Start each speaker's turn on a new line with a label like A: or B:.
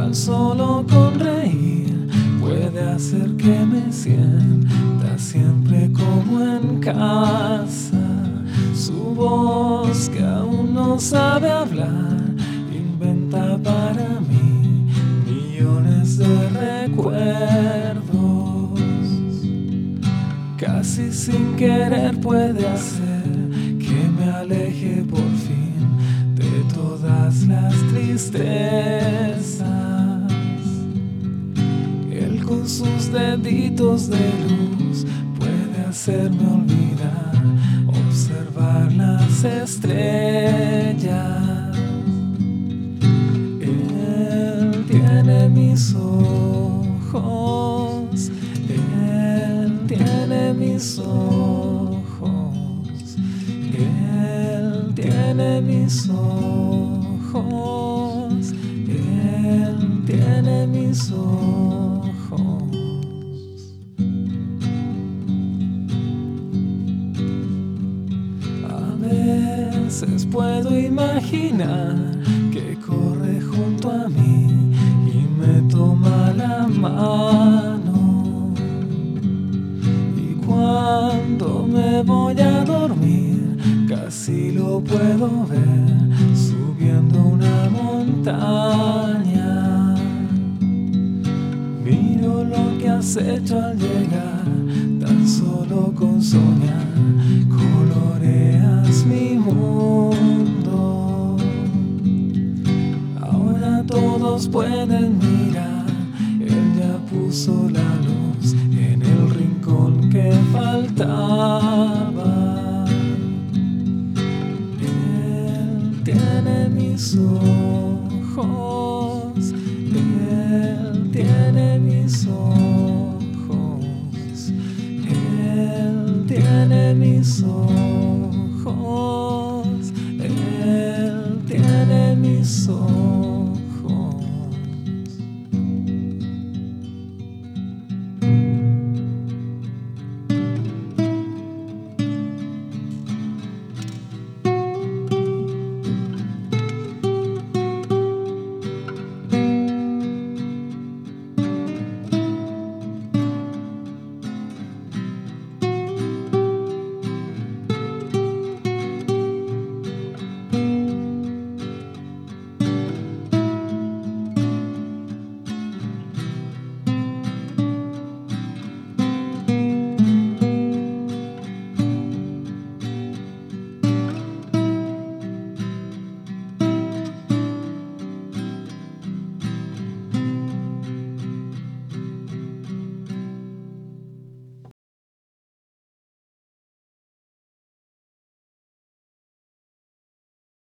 A: Tan solo con reír puede hacer que me sienta siempre como en casa. Su voz que aún no sabe hablar inventa para mí millones de recuerdos. Casi sin querer puede hacer que me aleje por fin de todas las tristezas. Él con sus deditos de luz puede hacerme olvidar, observar las estrellas. Él tiene mis ojos, Él tiene mis ojos, Él tiene mis ojos, Él tiene mis ojos. A veces puedo imaginar que corre junto a mí y me toma la mano. Y cuando me voy a dormir, casi lo puedo ver subiendo una montaña. Miro lo que has hecho al llegar, tan solo con soñar coloreas mi mundo. Ahora todos pueden mirar, Él ya puso la